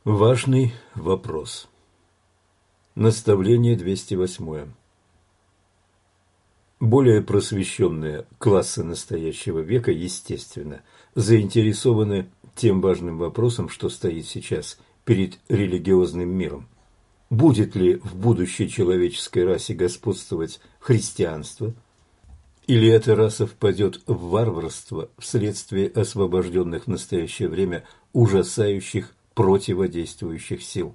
Важный вопрос. Наставление 208. Более просвещенные классы настоящего века, естественно, заинтересованы тем важным вопросом, что стоит сейчас перед религиозным миром. Будет ли в будущей человеческой расе господствовать христианство, или эта раса впадет в варварство вследствие освобожденных в настоящее время ужасающих противодействующих сил?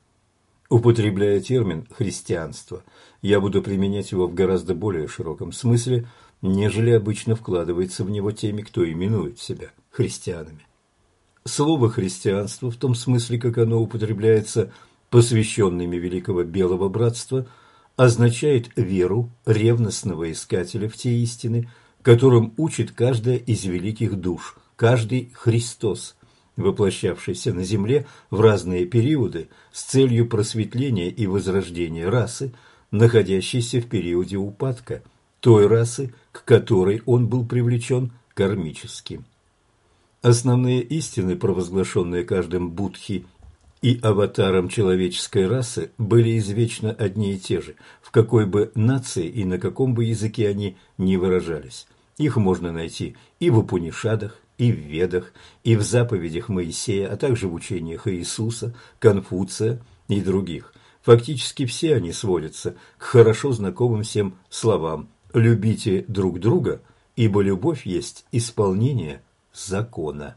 Употребляя термин «христианство», я буду применять его в гораздо более широком смысле, нежели обычно вкладывается в него теми, кто именует себя христианами. Слово «христианство» в том смысле, как оно употребляется посвященными Великого Белого Братства, означает веру ревностного искателя в те истины, которым учит каждая из великих душ, каждый Христос, воплощавшийся на земле в разные периоды с целью просветления и возрождения расы, находящейся в периоде упадка, той расы, к которой он был привлечен кармически. Основные истины, провозглашенные каждым Будхи и аватаром человеческой расы, были извечно одни и те же, в какой бы нации и на каком бы языке они ни выражались. Их можно найти и в Упанишадах, и в Ведах, и в заповедях Моисея, а также в учениях Иисуса, Конфуция и других. Фактически все они сводятся к хорошо знакомым всем словам «любите друг друга, ибо любовь есть исполнение закона».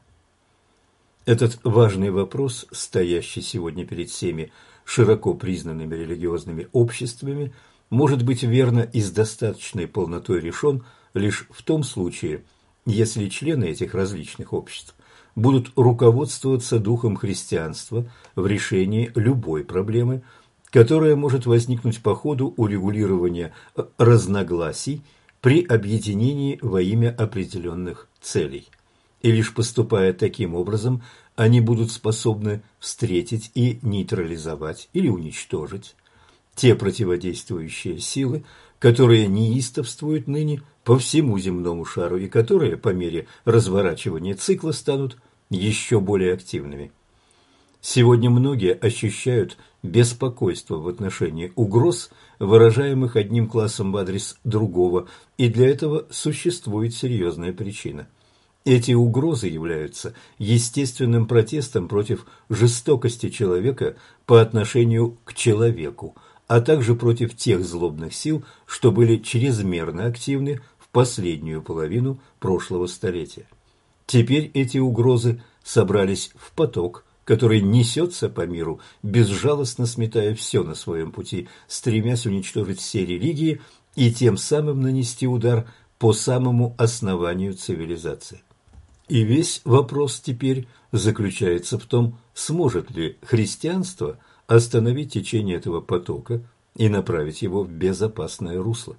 Этот важный вопрос, стоящий сегодня перед всеми широко признанными религиозными обществами, может быть верно и с достаточной полнотой решен лишь в том случае, если члены этих различных обществ будут руководствоваться духом христианства в решении любой проблемы, которая может возникнуть по ходу урегулирования разногласий при объединении во имя определенных целей. И лишь поступая таким образом, они будут способны встретить и нейтрализовать или уничтожить те противодействующие силы, которые неистовствуют ныне по всему земному шару и которые по мере разворачивания цикла станут еще более активными. Сегодня многие ощущают беспокойство в отношении угроз, выражаемых одним классом в адрес другого, и для этого существует серьезная причина. Эти угрозы являются естественным протестом против жестокости человека по отношению к человеку, а также против тех злобных сил, что были чрезмерно активны в последнюю половину прошлого столетия. Теперь эти угрозы собрались в поток, который несется по миру, безжалостно сметая все на своем пути, стремясь уничтожить все религии и тем самым нанести удар по самому основанию цивилизации. И весь вопрос теперь заключается в том, сможет ли христианство остановить течение этого потока и направить его в безопасное русло.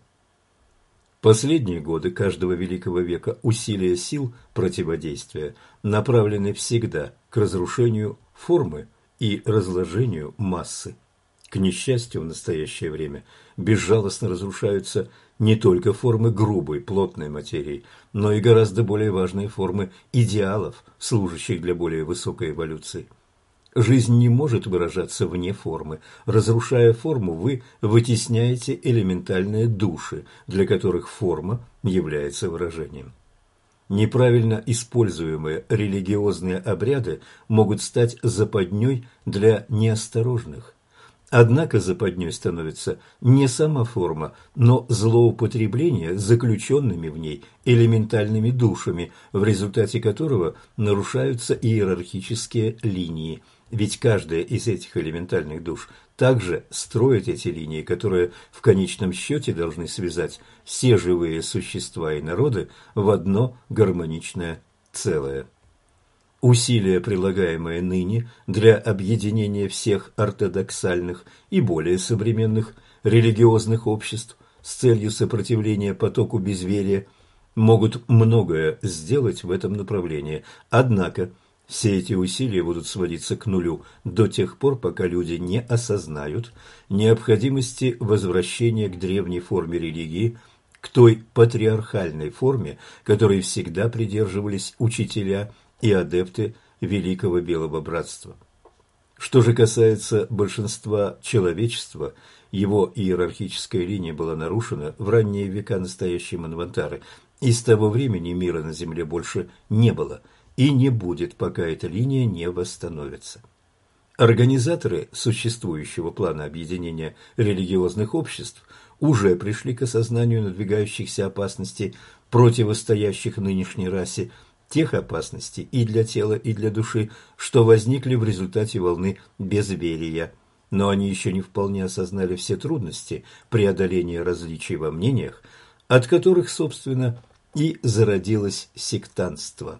Последние годы каждого великого века усилия сил противодействия направлены всегда к разрушению формы и разложению массы. К несчастью, в настоящее время безжалостно разрушаются не только формы грубой, плотной материи, но и гораздо более важные формы идеалов, служащих для более высокой эволюции. Жизнь не может выражаться вне формы. Разрушая форму, вы вытесняете элементальные души, для которых форма является выражением. Неправильно используемые религиозные обряды могут стать западней для неосторожных. Однако западней становится не сама форма, но злоупотребление заключенными в ней элементальными душами, в результате которого нарушаются иерархические линии. Ведь каждая из этих элементальных душ также строит эти линии, которые в конечном счете должны связать все живые существа и народы в одно гармоничное целое. Усилия, прилагаемые ныне для объединения всех ортодоксальных и более современных религиозных обществ с целью сопротивления потоку безверия, могут многое сделать в этом направлении. Однако все эти усилия будут сводиться к нулю до тех пор, пока люди не осознают необходимости возвращения к древней форме религии, к той патриархальной форме, которой всегда придерживались учителя и адепты Великого Белого Братства. Что же касается большинства человечества, его иерархическая линия была нарушена в ранние века настоящей Манвантары, и с того времени мира на Земле больше не было и не будет, пока эта линия не восстановится. Организаторы существующего плана объединения религиозных обществ уже пришли к осознанию надвигающихся опасностей, противостоящих нынешней расе, тех опасностей и для тела, и для души, что возникли в результате волны безверия. Но они еще не вполне осознали все трудности преодоления различий во мнениях, от которых, собственно, и зародилось сектантство.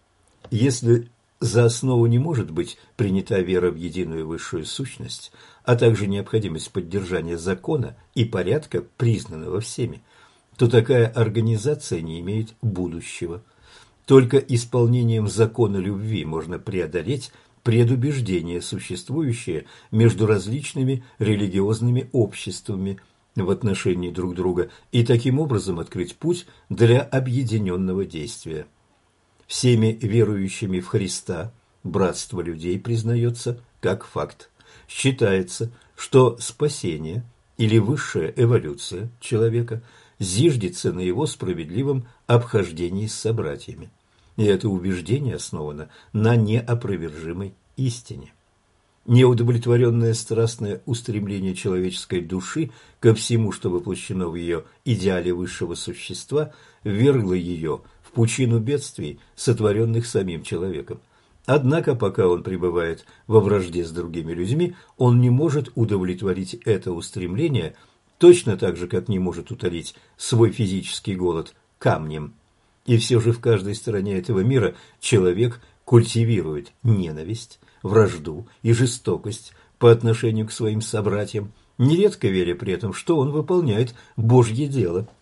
Если за основу не может быть принята вера в единую высшую сущность, а также необходимость поддержания закона и порядка, признанного всеми, то такая организация не имеет будущего. Только исполнением закона любви можно преодолеть предубеждения, существующие между различными религиозными обществами в отношении друг друга, и таким образом открыть путь для объединенного действия. Всеми верующими в Христа братство людей признается как факт. Считается, что спасение или высшая эволюция человека зиждется на его справедливом обхождении с собратьями. И это убеждение основано на неопровержимой истине. Неудовлетворенное страстное устремление человеческой души ко всему, что воплощено в ее идеале высшего существа, ввергло ее в пучину бедствий, сотворенных самим человеком. Однако, пока он пребывает во вражде с другими людьми, он не может удовлетворить это устремление, точно так же, как не может утолить свой физический голод камнем. И все же в каждой стороне этого мира человек культивирует ненависть, вражду и жестокость по отношению к своим собратьям, нередко веря при этом, что он выполняет Божье дело.